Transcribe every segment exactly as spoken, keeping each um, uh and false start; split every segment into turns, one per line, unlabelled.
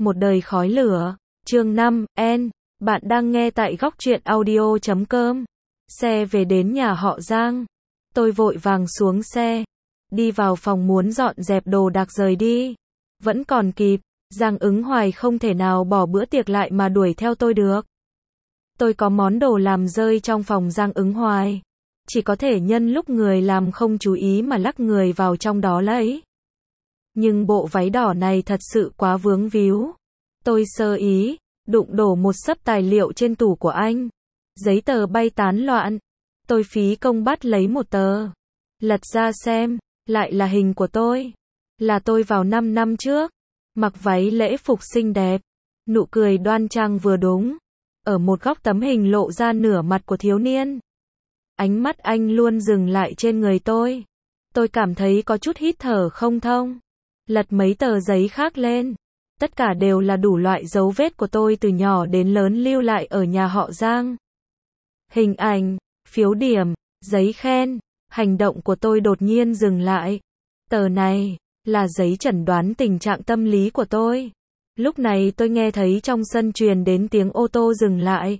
Một đời khói lửa, chương năm, N, bạn đang nghe tại góc truyện audio chấm com. Xe về đến nhà họ Giang. Tôi vội vàng xuống xe, đi vào phòng muốn dọn dẹp đồ đạc rời đi. Vẫn còn kịp, Giang Ứng Hoài không thể nào bỏ bữa tiệc lại mà đuổi theo tôi được. Tôi có món đồ làm rơi trong phòng Giang Ứng Hoài. Chỉ có thể nhân lúc người làm không chú ý mà lắc người vào trong đó lấy. Nhưng bộ váy đỏ này thật sự quá vướng víu. Tôi sơ ý, đụng đổ một xấp tài liệu trên tủ của anh. Giấy tờ bay tán loạn. Tôi phí công bắt lấy một tờ. Lật ra xem, lại là hình của tôi. Là tôi vào năm năm trước. Mặc váy lễ phục xinh đẹp. Nụ cười đoan trang vừa đúng. Ở một góc tấm hình lộ ra nửa mặt của thiếu niên. Ánh mắt anh luôn dừng lại trên người tôi. Tôi cảm thấy có chút hít thở không thông. Lật mấy tờ giấy khác lên. Tất cả đều là đủ loại dấu vết của tôi từ nhỏ đến lớn lưu lại ở nhà họ Giang. Hình ảnh, phiếu điểm, giấy khen. Hành động của tôi đột nhiên dừng lại. Tờ này là giấy chẩn đoán tình trạng tâm lý của tôi. Lúc này tôi nghe thấy trong sân truyền đến tiếng ô tô dừng lại.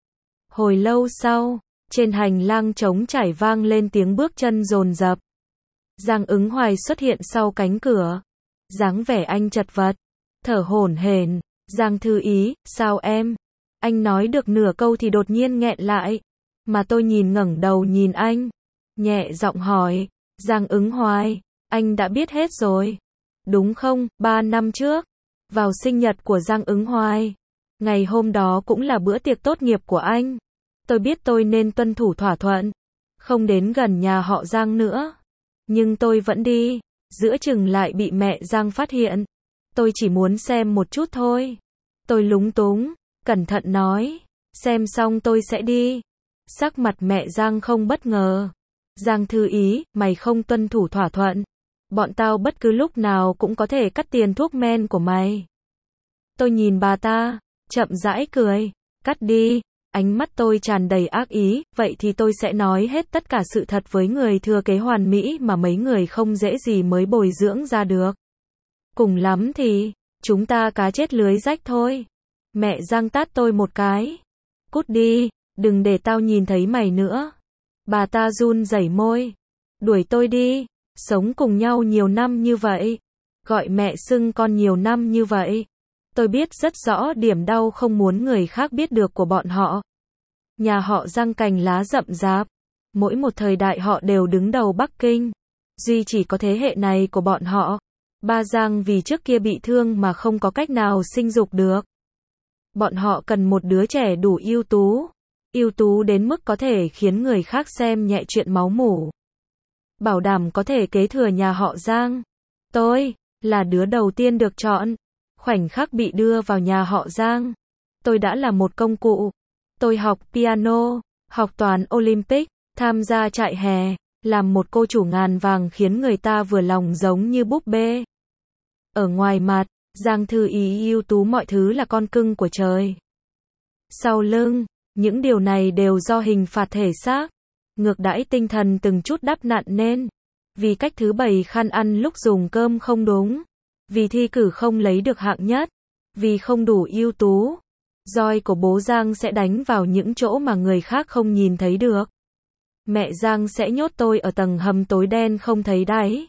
Hồi lâu sau, trên hành lang trống trải vang lên tiếng bước chân dồn dập. Giang Ứng Hoài xuất hiện sau cánh cửa. Dáng vẻ anh chật vật, thở hổn hển. Giang Thư Ý, sao em? Anh nói được nửa câu thì đột nhiên nghẹn lại. Mà tôi nhìn ngẩng đầu nhìn anh, nhẹ giọng hỏi, Giang Ứng Hoài, anh đã biết hết rồi, đúng không? Ba năm trước, vào sinh nhật của Giang Ứng Hoài, ngày hôm đó cũng là bữa tiệc tốt nghiệp của anh. Tôi biết tôi nên tuân thủ thỏa thuận, không đến gần nhà họ Giang nữa. Nhưng tôi vẫn đi, giữa chừng lại bị mẹ Giang phát hiện. Tôi chỉ muốn xem một chút thôi. Tôi lúng túng, cẩn thận nói, xem xong tôi sẽ đi. Sắc mặt mẹ Giang không bất ngờ. Giang Thư Ý, mày không tuân thủ thỏa thuận. Bọn tao bất cứ lúc nào cũng có thể cắt tiền thuốc men của mày. Tôi nhìn bà ta, chậm rãi cười, cắt đi. Ánh mắt tôi tràn đầy ác ý, vậy thì tôi sẽ nói hết tất cả sự thật với người thừa kế hoàn mỹ mà mấy người không dễ gì mới bồi dưỡng ra được. Cùng lắm thì, chúng ta cá chết lưới rách thôi. Mẹ Giang tát tôi một cái. Cút đi, đừng để tao nhìn thấy mày nữa. Bà ta run rẩy môi. Đuổi tôi đi, sống cùng nhau nhiều năm như vậy. Gọi mẹ xưng con nhiều năm như vậy. Tôi biết rất rõ điểm đau không muốn người khác biết được của bọn họ. Nhà họ Giang cành lá rậm rạp. Mỗi một thời đại họ đều đứng đầu Bắc Kinh. Duy chỉ có thế hệ này của bọn họ. Ba Giang vì trước kia bị thương mà không có cách nào sinh dục được. Bọn họ cần một đứa trẻ đủ ưu tú. Ưu tú đến mức có thể khiến người khác xem nhẹ chuyện máu mủ. Bảo đảm có thể kế thừa nhà họ Giang. Tôi là đứa đầu tiên được chọn. Khoảnh khắc bị đưa vào nhà họ Giang, tôi đã là một công cụ. Tôi học piano, học toán Olympic, tham gia trại hè, làm một cô chủ ngàn vàng khiến người ta vừa lòng giống như búp bê. Ở ngoài mặt, Giang Thư Ý ưu tú mọi thứ là con cưng của trời. Sau lưng, những điều này đều do hình phạt thể xác, ngược đãi tinh thần từng chút đắp nặn nên. Vì cách thứ bày khăn ăn lúc dùng cơm không đúng. Vì thi cử không lấy được hạng nhất. Vì không đủ ưu tú. Roi của bố Giang sẽ đánh vào những chỗ mà người khác không nhìn thấy được. Mẹ Giang sẽ nhốt tôi ở tầng hầm tối đen không thấy đáy.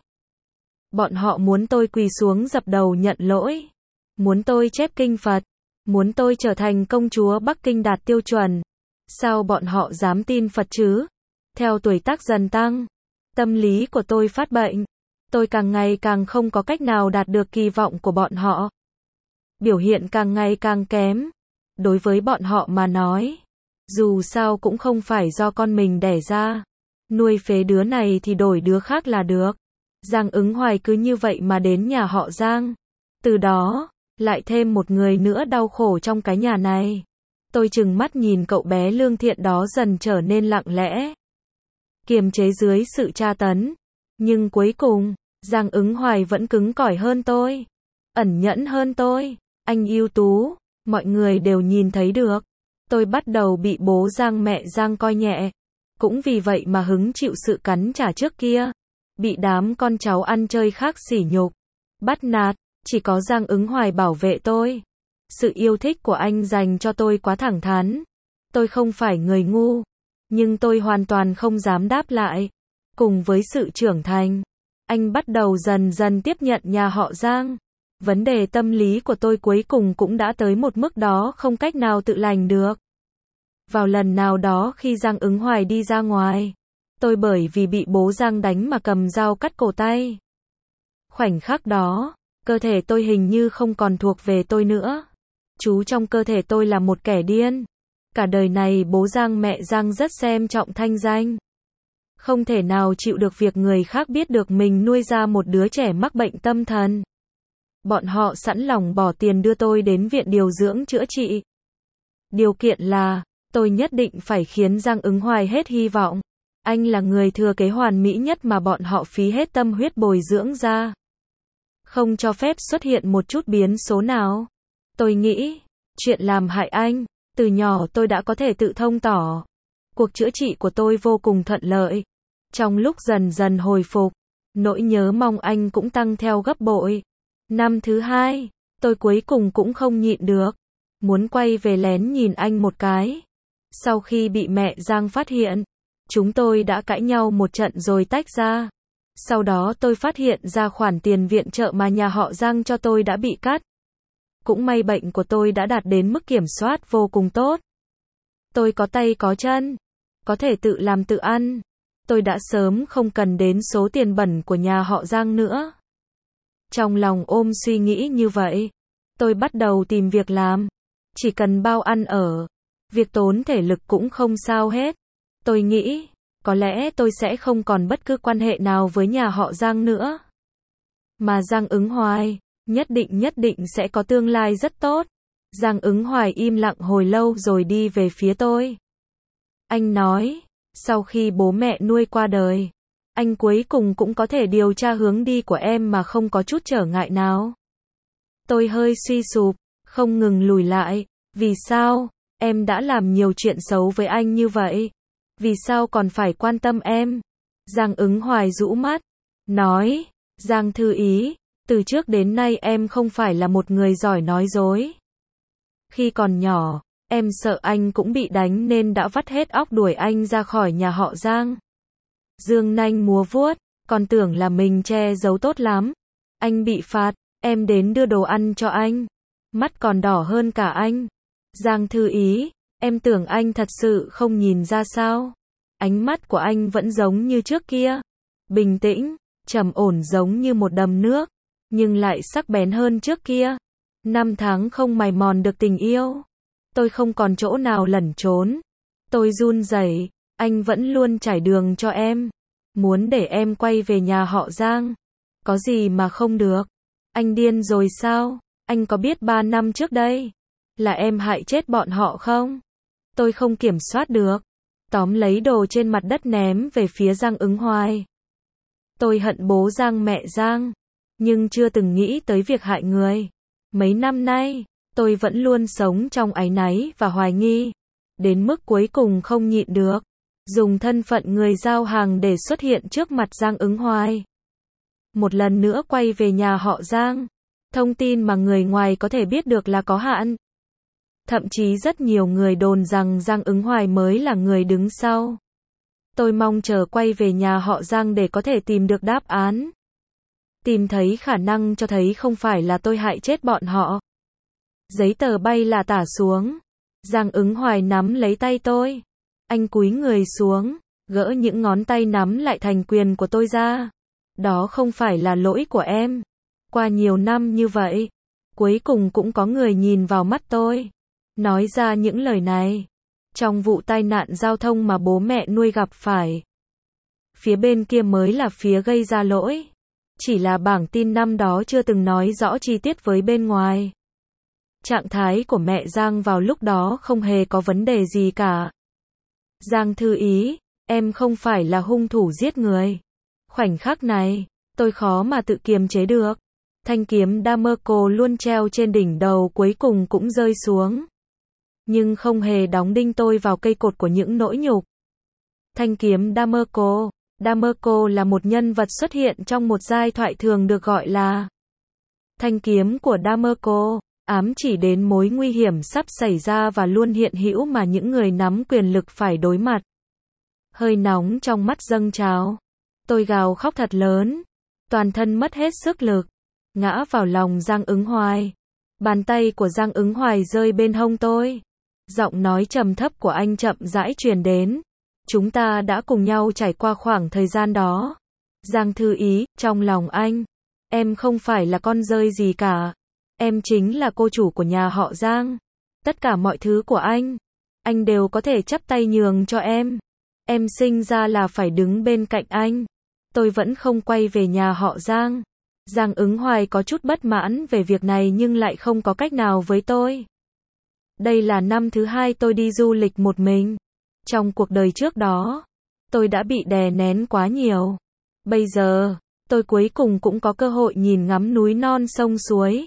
Bọn họ muốn tôi quỳ xuống dập đầu nhận lỗi. Muốn tôi chép kinh Phật. Muốn tôi trở thành công chúa Bắc Kinh đạt tiêu chuẩn. Sao bọn họ dám tin Phật chứ? Theo tuổi tác dần tăng, tâm lý của tôi phát bệnh. Tôi càng ngày càng không có cách nào đạt được kỳ vọng của bọn họ. Biểu hiện càng ngày càng kém. Đối với bọn họ mà nói, dù sao cũng không phải do con mình đẻ ra. Nuôi phế đứa này thì đổi đứa khác là được. Giang Ứng Hoài cứ như vậy mà đến nhà họ Giang. Từ đó, lại thêm một người nữa đau khổ trong cái nhà này. Tôi trừng mắt nhìn cậu bé lương thiện đó dần trở nên lặng lẽ. Kiềm chế dưới sự tra tấn. Nhưng cuối cùng, Giang Ứng Hoài vẫn cứng cỏi hơn tôi. Ẩn nhẫn hơn tôi. Anh ưu tú. Mọi người đều nhìn thấy được. Tôi bắt đầu bị bố Giang mẹ Giang coi nhẹ. Cũng vì vậy mà hứng chịu sự cắn trả trước kia. Bị đám con cháu ăn chơi khác sỉ nhục. Bắt nạt. Chỉ có Giang Ứng Hoài bảo vệ tôi. Sự yêu thích của anh dành cho tôi quá thẳng thắn. Tôi không phải người ngu, nhưng tôi hoàn toàn không dám đáp lại. Cùng với sự trưởng thành, anh bắt đầu dần dần tiếp nhận nhà họ Giang. Vấn đề tâm lý của tôi cuối cùng cũng đã tới một mức đó không cách nào tự lành được. Vào lần nào đó khi Giang Ứng Hoài đi ra ngoài, tôi bởi vì bị bố Giang đánh mà cầm dao cắt cổ tay. Khoảnh khắc đó, cơ thể tôi hình như không còn thuộc về tôi nữa. Chú trong cơ thể tôi là một kẻ điên. Cả đời này bố Giang mẹ Giang rất xem trọng thanh danh. Không thể nào chịu được việc người khác biết được mình nuôi ra một đứa trẻ mắc bệnh tâm thần. Bọn họ sẵn lòng bỏ tiền đưa tôi đến viện điều dưỡng chữa trị. Điều kiện là, tôi nhất định phải khiến Giang Ứng Hoài hết hy vọng. Anh là người thừa kế hoàn mỹ nhất mà bọn họ phí hết tâm huyết bồi dưỡng ra. Không cho phép xuất hiện một chút biến số nào. Tôi nghĩ, chuyện làm hại anh, từ nhỏ tôi đã có thể tự thông tỏ. Cuộc chữa trị của tôi vô cùng thuận lợi. Trong lúc dần dần hồi phục, nỗi nhớ mong anh cũng tăng theo gấp bội. Năm thứ hai, tôi cuối cùng cũng không nhịn được. Muốn quay về lén nhìn anh một cái. Sau khi bị mẹ Giang phát hiện, chúng tôi đã cãi nhau một trận rồi tách ra. Sau đó tôi phát hiện ra khoản tiền viện trợ mà nhà họ Giang cho tôi đã bị cắt. Cũng may bệnh của tôi đã đạt đến mức kiểm soát vô cùng tốt. Tôi có tay có chân, có thể tự làm tự ăn. Tôi đã sớm không cần đến số tiền bẩn của nhà họ Giang nữa. Trong lòng ôm suy nghĩ như vậy, tôi bắt đầu tìm việc làm. Chỉ cần bao ăn ở, việc tốn thể lực cũng không sao hết. Tôi nghĩ, có lẽ tôi sẽ không còn bất cứ quan hệ nào với nhà họ Giang nữa. Mà Giang Ứng Hoài, nhất định nhất định sẽ có tương lai rất tốt. Giang Ứng Hoài im lặng hồi lâu rồi đi về phía tôi. Anh nói, sau khi bố mẹ nuôi qua đời, anh cuối cùng cũng có thể điều tra hướng đi của em mà không có chút trở ngại nào. Tôi hơi suy sụp, không ngừng lùi lại. Vì sao? Em đã làm nhiều chuyện xấu với anh như vậy. Vì sao còn phải quan tâm em? Giang Ứng Hoài rũ mắt, nói, Giang Thư Ý, từ trước đến nay em không phải là một người giỏi nói dối. Khi còn nhỏ, em sợ anh cũng bị đánh nên đã vắt hết óc đuổi anh ra khỏi nhà họ Giang. Dương nanh múa vuốt, còn tưởng là mình che giấu tốt lắm. Anh bị phạt, em đến đưa đồ ăn cho anh. Mắt còn đỏ hơn cả anh. Giang Thư Ý, em tưởng anh thật sự không nhìn ra sao? Ánh mắt của anh vẫn giống như trước kia. Bình tĩnh, trầm ổn giống như một đầm nước, nhưng lại sắc bén hơn trước kia. Năm tháng không mài mòn được tình yêu. Tôi không còn chỗ nào lẩn trốn. Tôi run rẩy, anh vẫn luôn trải đường cho em. Muốn để em quay về nhà họ Giang. Có gì mà không được? Anh điên rồi sao? Anh có biết ba năm trước đây là em hại chết bọn họ không? Tôi không kiểm soát được, tóm lấy đồ trên mặt đất ném về phía Giang Ứng Hoài. Tôi hận bố Giang mẹ Giang, nhưng chưa từng nghĩ tới việc hại người. Mấy năm nay, tôi vẫn luôn sống trong áy náy và hoài nghi, đến mức cuối cùng không nhịn được, dùng thân phận người giao hàng để xuất hiện trước mặt Giang Ứng Hoài. Một lần nữa quay về nhà họ Giang. Thông tin mà người ngoài có thể biết được là có hạn. Thậm chí rất nhiều người đồn rằng Giang Ứng Hoài mới là người đứng sau. Tôi mong chờ quay về nhà họ Giang để có thể tìm được đáp án. Tìm thấy khả năng cho thấy không phải là tôi hại chết bọn họ. Giấy tờ bay là tả xuống. Giang Ứng Hoài nắm lấy tay tôi. Anh cúi người xuống, gỡ những ngón tay nắm lại thành quyền của tôi ra. Đó không phải là lỗi của em. Qua nhiều năm như vậy, cuối cùng cũng có người nhìn vào mắt tôi, nói ra những lời này. Trong vụ tai nạn giao thông mà bố mẹ nuôi gặp phải, phía bên kia mới là phía gây ra lỗi. Chỉ là bảng tin năm đó chưa từng nói rõ chi tiết với bên ngoài. Trạng thái của mẹ Giang vào lúc đó không hề có vấn đề gì cả. Giang Thư Ý, em không phải là hung thủ giết người. Khoảnh khắc này, tôi khó mà tự kiềm chế được. Thanh kiếm Dameco luôn treo trên đỉnh đầu cuối cùng cũng rơi xuống. Nhưng không hề đóng đinh tôi vào cây cột của những nỗi nhục. Thanh kiếm Dameco. Dameco là một nhân vật xuất hiện trong một giai thoại thường được gọi là Thanh kiếm của Damerco, ám chỉ đến mối nguy hiểm sắp xảy ra và luôn hiện hữu mà những người nắm quyền lực phải đối mặt. Hơi nóng trong mắt dâng trào. Tôi gào khóc thật lớn. Toàn thân mất hết sức lực. Ngã vào lòng Giang Ứng Hoài. Bàn tay của Giang Ứng Hoài rơi bên hông tôi. Giọng nói trầm thấp của anh chậm rãi truyền đến. Chúng ta đã cùng nhau trải qua khoảng thời gian đó. Giang Thư Ý, trong lòng anh, em không phải là con dơi gì cả. Em chính là cô chủ của nhà họ Giang. Tất cả mọi thứ của anh, anh đều có thể chắp tay nhường cho em. Em sinh ra là phải đứng bên cạnh anh. Tôi vẫn không quay về nhà họ Giang. Giang Ứng Hoài có chút bất mãn về việc này nhưng lại không có cách nào với tôi. Đây là năm thứ hai tôi đi du lịch một mình. Trong cuộc đời trước đó, tôi đã bị đè nén quá nhiều. Bây giờ, tôi cuối cùng cũng có cơ hội nhìn ngắm núi non sông suối.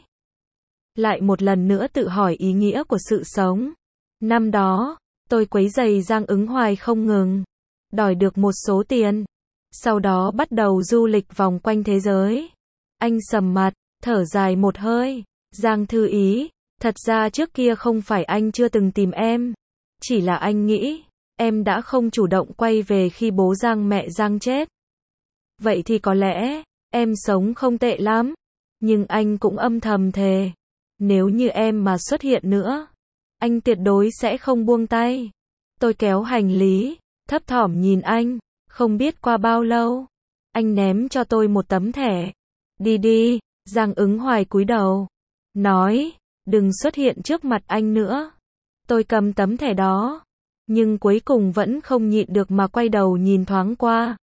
Lại một lần nữa tự hỏi ý nghĩa của sự sống. Năm đó, tôi quấy rầy Giang Ứng Hoài không ngừng, đòi được một số tiền. Sau đó bắt đầu du lịch vòng quanh thế giới. Anh sầm mặt, thở dài một hơi. Giang Thư Ý, thật ra trước kia không phải anh chưa từng tìm em. Chỉ là anh nghĩ, em đã không chủ động quay về khi bố Giang mẹ Giang chết. Vậy thì có lẽ, em sống không tệ lắm. Nhưng anh cũng âm thầm thề. Nếu như em mà xuất hiện nữa, anh tuyệt đối sẽ không buông tay. Tôi kéo hành lý, thấp thỏm nhìn anh. Không biết qua bao lâu, anh ném cho tôi một tấm thẻ. Đi đi, Giang Ứng Hoài cúi đầu. Nói, đừng xuất hiện trước mặt anh nữa. Tôi cầm tấm thẻ đó. Nhưng cuối cùng vẫn không nhịn được mà quay đầu nhìn thoáng qua.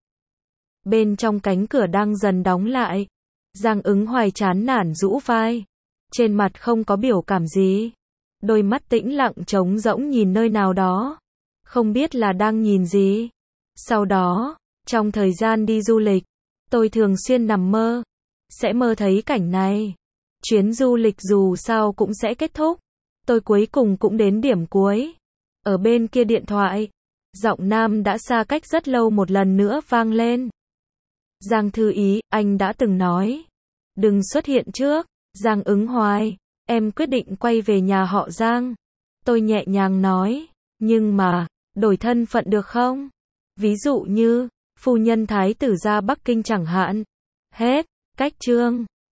Bên trong cánh cửa đang dần đóng lại. Giang Ứng Hoài chán nản rũ vai. Trên mặt không có biểu cảm gì. Đôi mắt tĩnh lặng trống rỗng nhìn nơi nào đó. Không biết là đang nhìn gì. Sau đó, trong thời gian đi du lịch, tôi thường xuyên nằm mơ. Sẽ mơ thấy cảnh này. Chuyến du lịch dù sao cũng sẽ kết thúc. Tôi cuối cùng cũng đến điểm cuối. Ở bên kia điện thoại, giọng nam đã xa cách rất lâu một lần nữa vang lên. Giang Thư Ý, anh đã từng nói. Đừng xuất hiện trước. Giang Ứng Hoài, em quyết định quay về nhà họ Giang. Tôi nhẹ nhàng nói. Nhưng mà, đổi thân phận được không? Ví dụ như, phu nhân thái tử ra Bắc Kinh chẳng hạn. Hết, cách chương.